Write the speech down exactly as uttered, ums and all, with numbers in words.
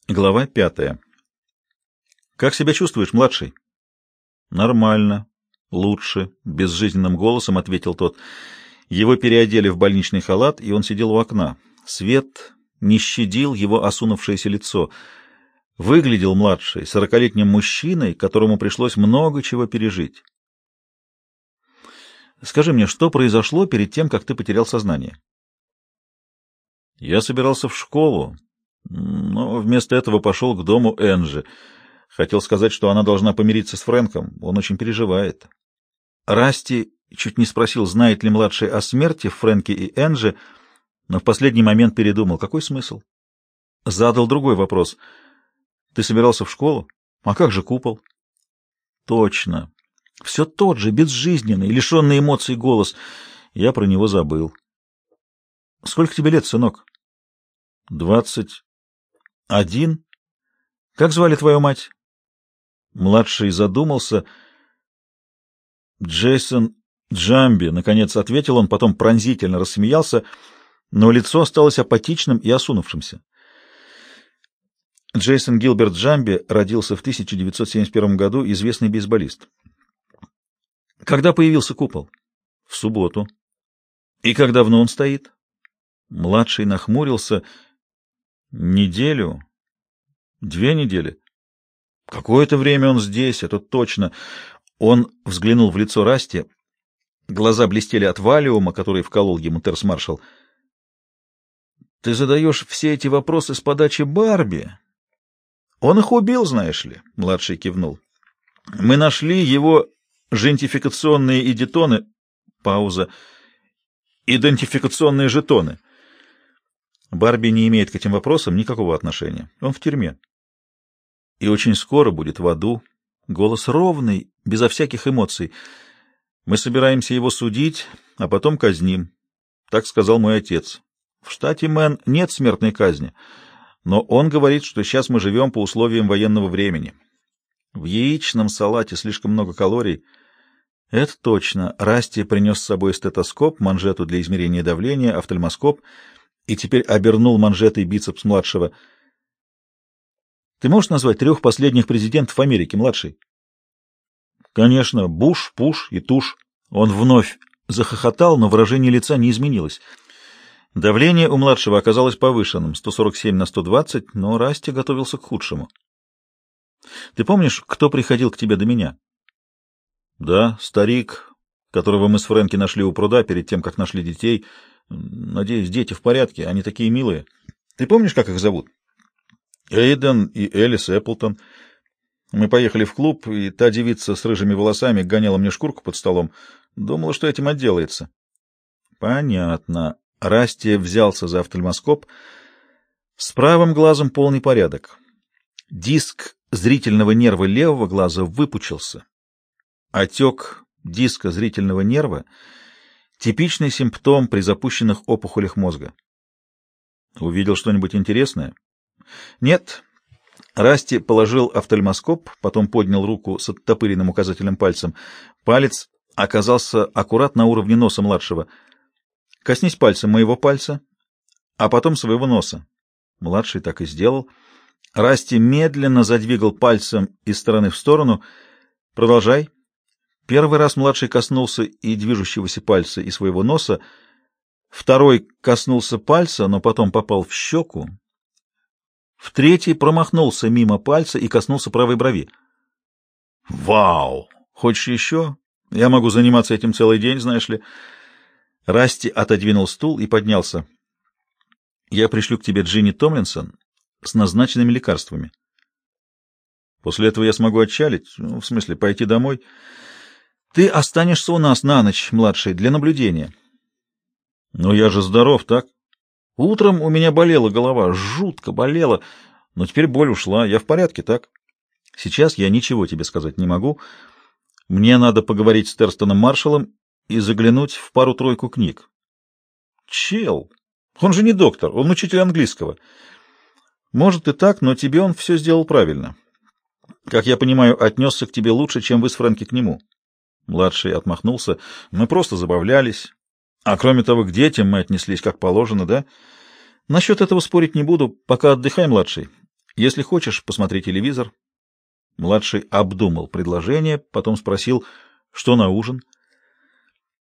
Глава пятая. «Как себя чувствуешь, младший?» «Нормально. Лучше», — безжизненным голосом ответил тот. Его переодели в больничный халат, и он сидел у окна. Свет не щадил его осунувшееся лицо. Выглядел младший, сорокалетним мужчиной, которому пришлось много чего пережить. «Скажи мне, что произошло перед тем, как ты потерял сознание?» «Я собирался в школу, но вместо этого пошел к дому Энджи. Хотел сказать, что она должна помириться с Фрэнком. Он очень переживает». Расти чуть не спросил, знает ли младший о смерти Фрэнки и Энджи, но в последний момент передумал. Какой смысл? Задал другой вопрос. «Ты собирался в школу? А как же купол?» «Точно. Все тот же, безжизненный, лишенный эмоций голос. Я про него забыл». «Сколько тебе лет, сынок?» «Двадцать один. Как звали твою мать?» Младший задумался. «Джейсон Джамби», — наконец ответил он, потом пронзительно рассмеялся, но лицо осталось апатичным и осунувшимся. Джейсон Гилберт Джамби родился в тысяча девятьсот семьдесят первом году, известный бейсболист. «Когда появился купол?» «В субботу». «И как давно он стоит?» Младший нахмурился. «Неделю? Две недели?» «Какое-то время он здесь, это точно». Он взглянул в лицо Расти. Глаза блестели от валиума, который вколол ему терс-маршал. «Ты задаешь все эти вопросы с подачи Барби?» «Он их убил, знаешь ли», — младший кивнул. «Мы нашли его жентификационные идентоны...» Пауза. «Идентификационные жетоны». Барби не имеет к этим вопросам никакого отношения. Он в тюрьме. И очень скоро будет в аду. Голос ровный, безо всяких эмоций. Мы собираемся его судить, а потом казним. Так сказал мой отец. В штате Мэн нет смертной казни, но он говорит, что сейчас мы живем по условиям военного времени. В яичном салате слишком много калорий. Это точно. Расти принес с собой стетоскоп, манжету для измерения давления, офтальмоскоп и теперь обернул манжетой бицепс младшего. «Ты можешь назвать трех последних президентов Америки, младший?» «Конечно, Буш, Пуш и Туш». Он вновь захохотал, но выражение лица не изменилось. Давление у младшего оказалось повышенным, сто сорок семь на сто двадцать, но Расти готовился к худшему. «Ты помнишь, кто приходил к тебе до меня?» «Да, старик, которого мы с Фрэнки нашли у пруда перед тем, как нашли детей. Надеюсь, дети в порядке, они такие милые. Ты помнишь, как их зовут?» «Эйден и Элис Эпплтон. Мы поехали в клуб, и та девица с рыжими волосами гоняла мне шкурку под столом. Думала, что этим отделается». «Понятно». Расти взялся за офтальмоскоп. С правым глазом полный порядок. Диск зрительного нерва левого глаза выпучился. Отек диска зрительного нерва — типичный симптом при запущенных опухолях мозга. «Увидел что-нибудь интересное?» «Нет». Расти положил офтальмоскоп, потом поднял руку с оттопыренным указательным пальцем. Палец оказался аккурат на уровне носа младшего. «Коснись пальцем моего пальца, а потом своего носа». Младший так и сделал. Расти медленно задвигал пальцем из стороны в сторону. «Продолжай». Первый раз младший коснулся и движущегося пальца, и своего носа. Второй коснулся пальца, но потом попал в щеку. В третий промахнулся мимо пальца и коснулся правой брови. «Вау! Хочешь еще? Я могу заниматься этим целый день, знаешь ли». Расти отодвинул стул и поднялся. «Я пришлю к тебе Джинни Томлинсон с назначенными лекарствами. После этого я смогу отчалить, ну, в смысле, пойти домой. Ты останешься у нас на ночь, младший, для наблюдения». «Но я же здоров, так?» «Утром у меня болела голова, жутко болела, но теперь боль ушла, я в порядке, так?» «Сейчас я ничего тебе сказать не могу. Мне надо поговорить с Терстоном Маршалом и заглянуть в пару-тройку книг». «Чел, он же не доктор, он учитель английского». «Может и так, но тебе он все сделал правильно. Как я понимаю, отнесся к тебе лучше, чем вы с Фрэнки к нему». Младший отмахнулся. «Мы просто забавлялись. А кроме того, к детям мы отнеслись как положено, да? Насчет этого спорить не буду. Пока отдыхай, младший. Если хочешь, посмотри телевизор. Младший обдумал предложение, потом спросил, что на ужин.